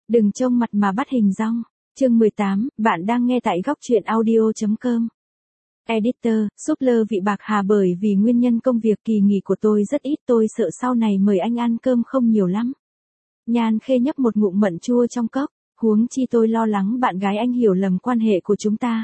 Đừng trông mặt mà bắt hình dong. Chương 18, bạn đang nghe tại góc truyện audio.com. Editor, Super vị bạc hà bởi vì nguyên nhân công việc kỳ nghỉ của tôi rất ít, tôi sợ sau này mời anh ăn cơm không nhiều lắm. Nhan Khê nhấp một ngụm mận chua trong cốc, huống chi tôi lo lắng bạn gái anh hiểu lầm quan hệ của chúng ta.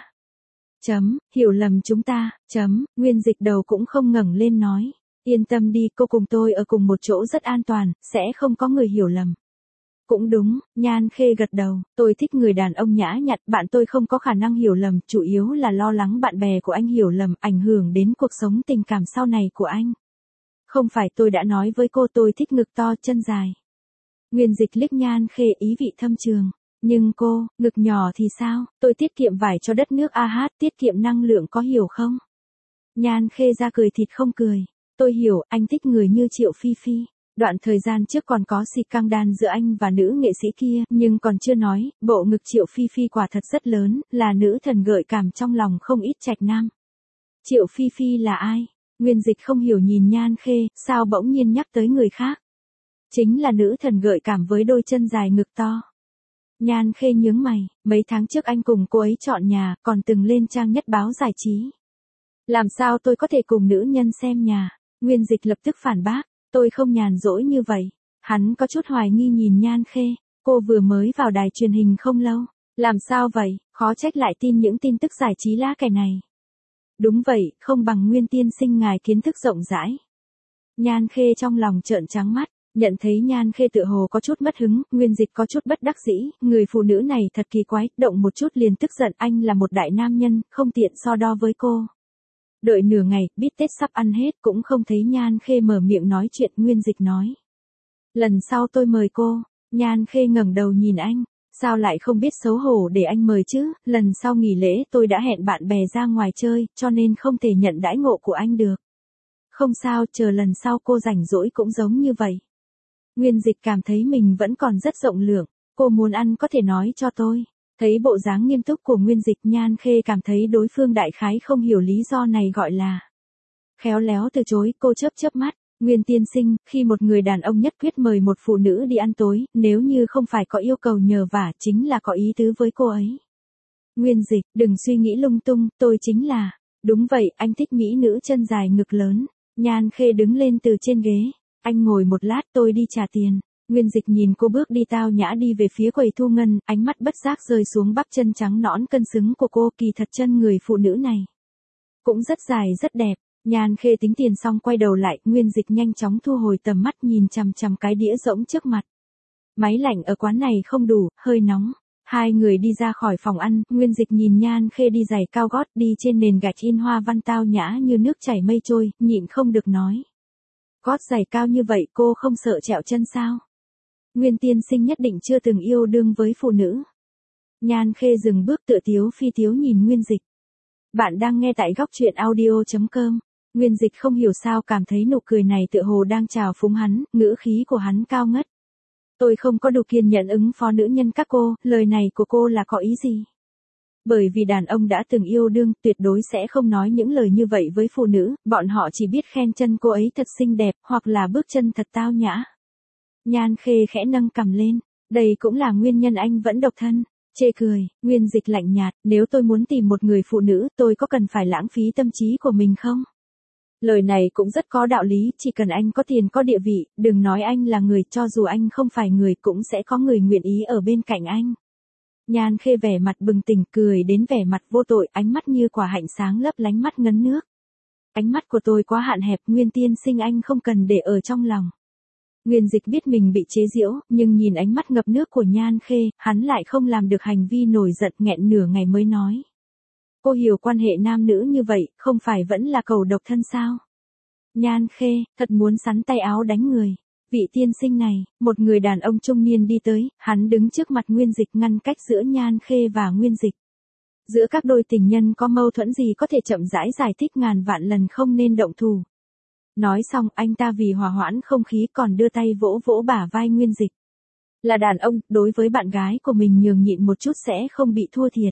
Hiểu lầm chúng ta, Nguyên Dịch đầu cũng không ngẩng lên nói. Yên tâm đi, cô cùng tôi ở cùng một chỗ rất an toàn, sẽ không có người hiểu lầm. Cũng đúng, Nhan Khê gật đầu, tôi thích người đàn ông nhã nhặn, bạn tôi không có khả năng hiểu lầm, chủ yếu là lo lắng bạn bè của anh hiểu lầm, ảnh hưởng đến cuộc sống tình cảm sau này của anh. Không phải tôi đã nói với cô tôi thích ngực to chân dài. Nguyên Dịch liếc Nhan Khê ý vị thâm trường. Nhưng cô, ngực nhỏ thì sao, tôi tiết kiệm vải cho đất nước AH, tiết kiệm năng lượng có hiểu không? Nhan Khê ra cười thịt không cười. Tôi hiểu, anh thích người như Triệu Phi Phi. Đoạn thời gian trước còn có si căng đan giữa anh và nữ nghệ sĩ kia, nhưng còn chưa nói, bộ ngực Triệu Phi Phi quả thật rất lớn, là nữ thần gợi cảm trong lòng không ít trạch nam. Triệu Phi Phi là ai? Nguyên Dịch không hiểu nhìn Nhan Khê, sao bỗng nhiên nhắc tới người khác? Chính là nữ thần gợi cảm với đôi chân dài ngực to. Nhan Khê nhướng mày, mấy tháng trước anh cùng cô ấy chọn nhà, còn từng lên trang nhất báo giải trí. Làm sao tôi có thể cùng nữ nhân xem nhà? Nguyên Dịch lập tức phản bác, tôi không nhàn rỗi như vậy. Hắn có chút hoài nghi nhìn Nhan Khê, cô vừa mới vào đài truyền hình không lâu. Làm sao vậy, khó trách lại tin những tin tức giải trí lá cải này. Đúng vậy, không bằng Nguyên tiên sinh ngài kiến thức rộng rãi. Nhan Khê trong lòng trợn trắng mắt. Nhận thấy Nhan Khê tựa hồ có chút mất hứng, Nguyên Dịch có chút bất đắc dĩ, người phụ nữ này thật kỳ quái, động một chút liền tức giận, anh là một đại nam nhân, không tiện so đo với cô. Đợi nửa ngày, biết Tết sắp ăn hết cũng không thấy Nhan Khê mở miệng nói chuyện, Nguyên Dịch nói. Lần sau tôi mời cô. Nhan Khê ngẩng đầu nhìn anh, sao lại không biết xấu hổ để anh mời chứ, lần sau nghỉ lễ tôi đã hẹn bạn bè ra ngoài chơi, cho nên không thể nhận đãi ngộ của anh được. Không sao, chờ lần sau cô rảnh rỗi cũng giống như vậy. Nguyên Dịch cảm thấy mình vẫn còn rất rộng lượng, cô muốn ăn có thể nói cho tôi. Thấy bộ dáng nghiêm túc của Nguyên Dịch, Nhan Khê cảm thấy đối phương đại khái không hiểu lý do này gọi là khéo léo từ chối, cô chớp mắt. Nguyên tiên sinh, khi một người đàn ông nhất quyết mời một phụ nữ đi ăn tối, nếu như không phải có yêu cầu nhờ vả, chính là có ý tứ với cô ấy. Nguyên Dịch, đừng suy nghĩ lung tung, tôi chính là. Đúng vậy, anh thích mỹ nữ chân dài ngực lớn. Nhan Khê đứng lên từ trên ghế. Anh ngồi một lát, tôi đi trả tiền. Nguyên Dịch nhìn cô bước đi tao nhã đi về phía quầy thu ngân, ánh mắt bất giác rơi xuống bắp chân trắng nõn cân xứng của cô, kỳ thật chân người phụ nữ này cũng rất dài rất đẹp. Nhan Khê tính tiền xong quay đầu lại, Nguyên Dịch nhanh chóng thu hồi tầm mắt nhìn chằm chằm cái đĩa rỗng trước mặt. Máy lạnh ở quán này không đủ, hơi nóng. Hai người đi ra khỏi phòng ăn, Nguyên Dịch nhìn Nhan Khê đi giày cao gót đi trên nền gạch in hoa văn tao nhã như nước chảy mây trôi, nhịn không được nói. Gót giày cao như vậy cô không sợ trẹo chân sao? Nguyên tiên sinh nhất định chưa từng yêu đương với phụ nữ. Nhan Khê dừng bước tựa tiếu phi tiếu nhìn Nguyên Dịch. Bạn đang nghe tại góc truyện audio.com. Nguyên Dịch không hiểu sao cảm thấy nụ cười này tựa hồ đang chào phúng hắn, ngữ khí của hắn cao ngất. Tôi không có đủ kiên nhẫn ứng phó nữ nhân các cô, lời này của cô là có ý gì? Bởi vì đàn ông đã từng yêu đương, tuyệt đối sẽ không nói những lời như vậy với phụ nữ, bọn họ chỉ biết khen chân cô ấy thật xinh đẹp, hoặc là bước chân thật tao nhã. Nhan Khê khẽ nâng cằm lên, đây cũng là nguyên nhân anh vẫn độc thân. Chê cười, Nguyên Dịch lạnh nhạt, nếu tôi muốn tìm một người phụ nữ, tôi có cần phải lãng phí tâm trí của mình không? Lời này cũng rất có đạo lý, chỉ cần anh có tiền có địa vị, đừng nói anh là người, cho dù anh không phải người cũng sẽ có người nguyện ý ở bên cạnh anh. Nhan Khê vẻ mặt bừng tỉnh, cười đến vẻ mặt vô tội, ánh mắt như quả hạnh sáng lấp lánh mắt ngấn nước. Ánh mắt của tôi quá hạn hẹp, Nguyên tiên sinh anh không cần để ở trong lòng. Nguyên Dịch biết mình bị chế giễu, nhưng nhìn ánh mắt ngập nước của Nhan Khê, hắn lại không làm được hành vi nổi giận, nghẹn nửa ngày mới nói. Cô hiểu quan hệ nam nữ như vậy, không phải vẫn là cầu độc thân sao? Nhan Khê, thật muốn sắn tay áo đánh người. Vị tiên sinh này, một người đàn ông trung niên đi tới, hắn đứng trước mặt Nguyên Dịch ngăn cách giữa Nhan Khê và Nguyên Dịch. Giữa các đôi tình nhân có mâu thuẫn gì có thể chậm rãi giải thích ngàn vạn lần không nên động thủ. Nói xong anh ta vì hòa hoãn không khí còn đưa tay vỗ vỗ bả vai Nguyên Dịch. Là đàn ông, đối với bạn gái của mình nhường nhịn một chút sẽ không bị thua thiệt.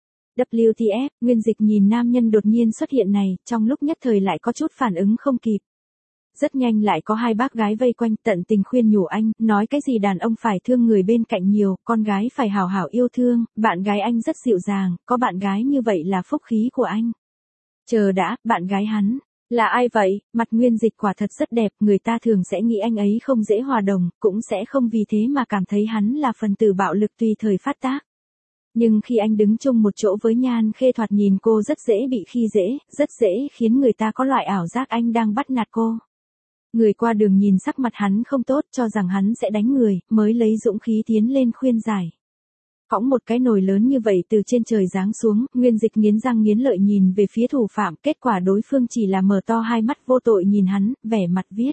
WTF, Nguyên Dịch nhìn nam nhân đột nhiên xuất hiện này, trong lúc nhất thời lại có chút phản ứng không kịp. Rất nhanh lại có hai bác gái vây quanh tận tình khuyên nhủ anh, nói cái gì đàn ông phải thương người bên cạnh nhiều, con gái phải hảo hảo yêu thương, bạn gái anh rất dịu dàng, có bạn gái như vậy là phúc khí của anh. Chờ đã, bạn gái hắn là ai vậy? Mặt Nguyên Dịch quả thật rất đẹp, người ta thường sẽ nghĩ anh ấy không dễ hòa đồng, cũng sẽ không vì thế mà cảm thấy hắn là phần tử bạo lực tùy thời phát tác. Nhưng khi anh đứng chung một chỗ với Nhan Khê thoạt nhìn cô rất dễ bị khi dễ, rất dễ khiến người ta có loại ảo giác anh đang bắt nạt cô. Người qua đường nhìn sắc mặt hắn không tốt cho rằng hắn sẽ đánh người, mới lấy dũng khí tiến lên khuyên giải. Cõng một cái nồi lớn như vậy từ trên trời giáng xuống, Nguyên Dịch nghiến răng nghiến lợi nhìn về phía thủ phạm, kết quả đối phương chỉ là mở to hai mắt vô tội nhìn hắn, vẻ mặt viết.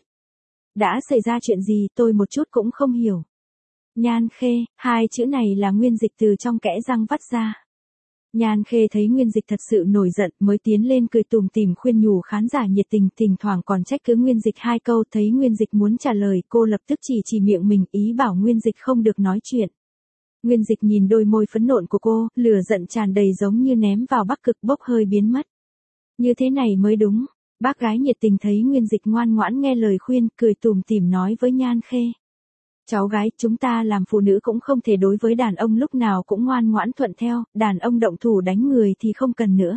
Đã xảy ra chuyện gì tôi một chút cũng không hiểu. Nhan Khê, hai chữ này là Nguyên Dịch từ trong kẽ răng vắt ra. Nhan Khê thấy Nguyên Dịch thật sự nổi giận mới tiến lên cười tùm tìm khuyên nhủ khán giả nhiệt tình, thỉnh thoảng còn trách cứ Nguyên Dịch hai câu, thấy Nguyên Dịch muốn trả lời cô lập tức chỉ miệng mình, ý bảo Nguyên Dịch không được nói chuyện. Nguyên Dịch nhìn đôi môi phấn nộn của cô, lửa giận tràn đầy giống như ném vào Bắc Cực bốc hơi biến mất. Như thế này mới đúng. Bác gái nhiệt tình thấy Nguyên Dịch ngoan ngoãn nghe lời khuyên, cười tùm tìm nói với Nhan Khê. Cháu gái, chúng ta làm phụ nữ cũng không thể đối với đàn ông lúc nào cũng ngoan ngoãn thuận theo, đàn ông động thủ đánh người thì không cần nữa.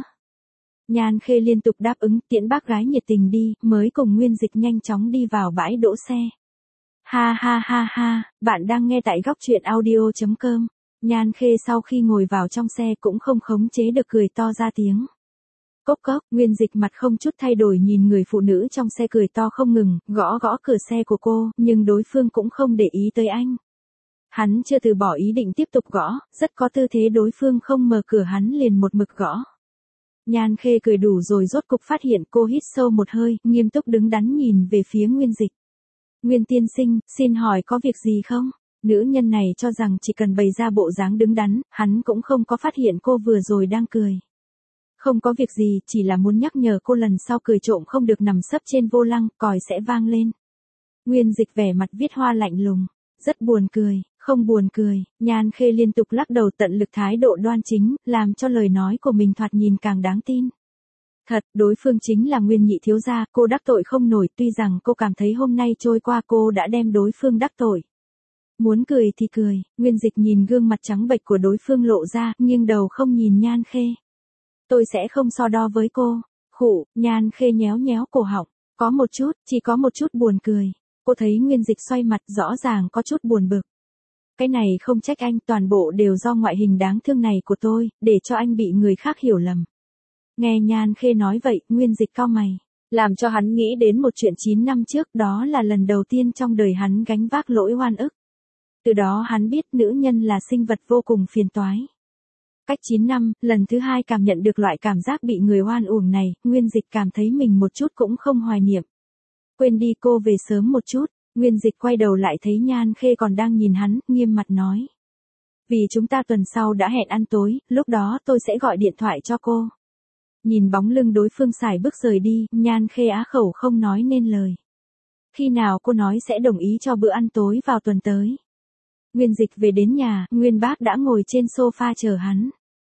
Nhan Khê liên tục đáp ứng, tiễn bác gái nhiệt tình đi, mới cùng Nguyên Dịch nhanh chóng đi vào bãi đỗ xe. Ha ha ha ha, bạn đang nghe tại góc truyện audio.com. Nhan Khê sau khi ngồi vào trong xe cũng không khống chế được cười to ra tiếng. Cốc cốc, Nguyên Dịch mặt không chút thay đổi nhìn người phụ nữ trong xe cười to không ngừng, gõ gõ cửa xe của cô, nhưng đối phương cũng không để ý tới anh. Hắn chưa từ bỏ ý định tiếp tục gõ, rất có tư thế đối phương không mở cửa hắn liền một mực gõ. Nhan Khê cười đủ rồi rốt cục phát hiện cô hít sâu một hơi, nghiêm túc đứng đắn nhìn về phía Nguyên Dịch. Nguyên tiên sinh, xin hỏi có việc gì không? Nữ nhân này cho rằng chỉ cần bày ra bộ dáng đứng đắn, hắn cũng không có phát hiện cô vừa rồi đang cười. Không có việc gì, chỉ là muốn nhắc nhở cô lần sau cười trộm không được nằm sấp trên vô lăng, còi sẽ vang lên. Nguyên Dịch vẻ mặt viết hoa lạnh lùng. Rất buồn cười, không buồn cười, Nhan Khê liên tục lắc đầu tận lực thái độ đoan chính, làm cho lời nói của mình thoạt nhìn càng đáng tin. Thật, đối phương chính là Nguyên nhị thiếu gia, cô đắc tội không nổi, tuy rằng cô cảm thấy hôm nay trôi qua cô đã đem đối phương đắc tội. Muốn cười thì cười, Nguyên Dịch nhìn gương mặt trắng bệch của đối phương lộ ra, nghiêng đầu không nhìn Nhan Khê. Tôi sẽ không so đo với cô. Khụ, Nhan Khê nhéo nhéo cổ họng, có một chút, chỉ có một chút buồn cười. Cô thấy Nguyên Dịch xoay mặt rõ ràng có chút buồn bực. Cái này không trách anh, toàn bộ đều do ngoại hình đáng thương này của tôi, để cho anh bị người khác hiểu lầm. Nghe Nhan Khê nói vậy, Nguyên Dịch cau mày, làm cho hắn nghĩ đến một chuyện 9 năm trước, đó là lần đầu tiên trong đời hắn gánh vác lỗi oan ức. Từ đó hắn biết nữ nhân là sinh vật vô cùng phiền toái. Cách 9 năm, lần thứ hai cảm nhận được loại cảm giác bị người oan uổng này, Nguyên Dịch cảm thấy mình một chút cũng không hoài niệm. Quên đi, cô về sớm một chút. Nguyên Dịch quay đầu lại thấy Nhan Khê còn đang nhìn hắn, nghiêm mặt nói. Vì chúng ta tuần sau đã hẹn ăn tối, lúc đó tôi sẽ gọi điện thoại cho cô. Nhìn bóng lưng đối phương xài bước rời đi, Nhan Khê á khẩu không nói nên lời. Khi nào cô nói sẽ đồng ý cho bữa ăn tối vào tuần tới? Nguyên Dịch về đến nhà, Nguyên Bác đã ngồi trên sofa chờ hắn.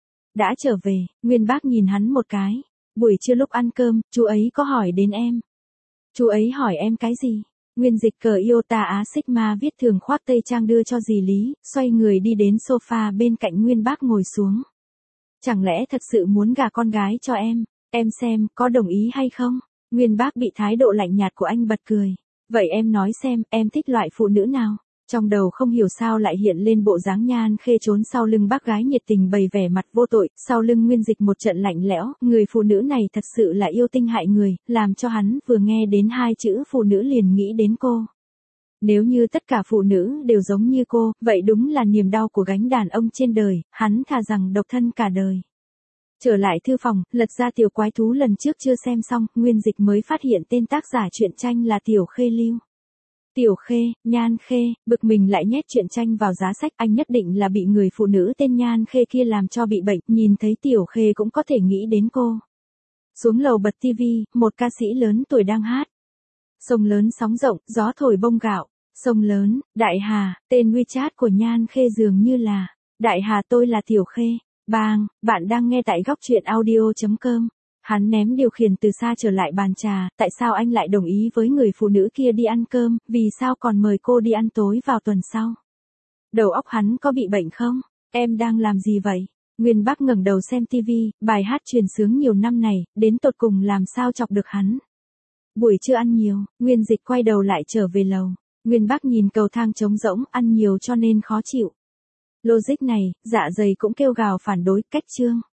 Đã trở về, Nguyên Bác nhìn hắn một cái. Buổi trưa lúc ăn cơm, chú ấy có hỏi đến em. Chú ấy hỏi em cái gì? Nguyên Dịch cờ Iota Á Sigma viết thường khoác tây trang đưa cho dì Lý, xoay người đi đến sofa bên cạnh Nguyên Bác ngồi xuống. Chẳng lẽ thật sự muốn gả con gái cho em xem, có đồng ý hay không? Nguyên Bác bị thái độ lạnh nhạt của anh bật cười. Vậy em nói xem, em thích loại phụ nữ nào? Trong đầu không hiểu sao lại hiện lên bộ dáng Nhan Khê trốn sau lưng bác gái nhiệt tình bày vẻ mặt vô tội, sau lưng Nguyên Dịch một trận lạnh lẽo, người phụ nữ này thật sự là yêu tinh hại người, làm cho hắn vừa nghe đến hai chữ phụ nữ liền nghĩ đến cô. Nếu như tất cả phụ nữ đều giống như cô, vậy đúng là niềm đau của gánh đàn ông trên đời, hắn thà rằng độc thân cả đời. Trở lại thư phòng, lật ra Tiểu Quái Thú lần trước chưa xem xong, Nguyên Dịch mới phát hiện tên tác giả truyện tranh là Tiểu Khê Lưu. Tiểu Khê, Nhan Khê, bực mình lại nhét truyện tranh vào giá sách, anh nhất định là bị người phụ nữ tên Nhan Khê kia làm cho bị bệnh, nhìn thấy Tiểu Khê cũng có thể nghĩ đến cô. Xuống lầu bật tivi, một ca sĩ lớn tuổi đang hát. Sông lớn sóng rộng, gió thổi bông gạo. Sông lớn, Đại Hà, tên WeChat của Nhan Khê dường như là, Đại Hà tôi là Tiểu Khê. Bang, bạn đang nghe tại góc truyện audio.com. Hắn ném điều khiển từ xa trở lại bàn trà, tại sao anh lại đồng ý với người phụ nữ kia đi ăn cơm, vì sao còn mời cô đi ăn tối vào tuần sau? Đầu óc hắn có bị bệnh không? Em đang làm gì vậy? Nguyên Bắc ngẩng đầu xem tivi, bài hát truyền sướng nhiều năm này, đến tột cùng làm sao chọc được hắn. Buổi trưa ăn nhiều, Nguyên Dịch quay đầu lại trở về lầu. Nguyên Bắc nhìn cầu thang trống rỗng, ăn nhiều cho nên khó chịu. Logic này, dạ dày cũng kêu gào phản đối, cách chương.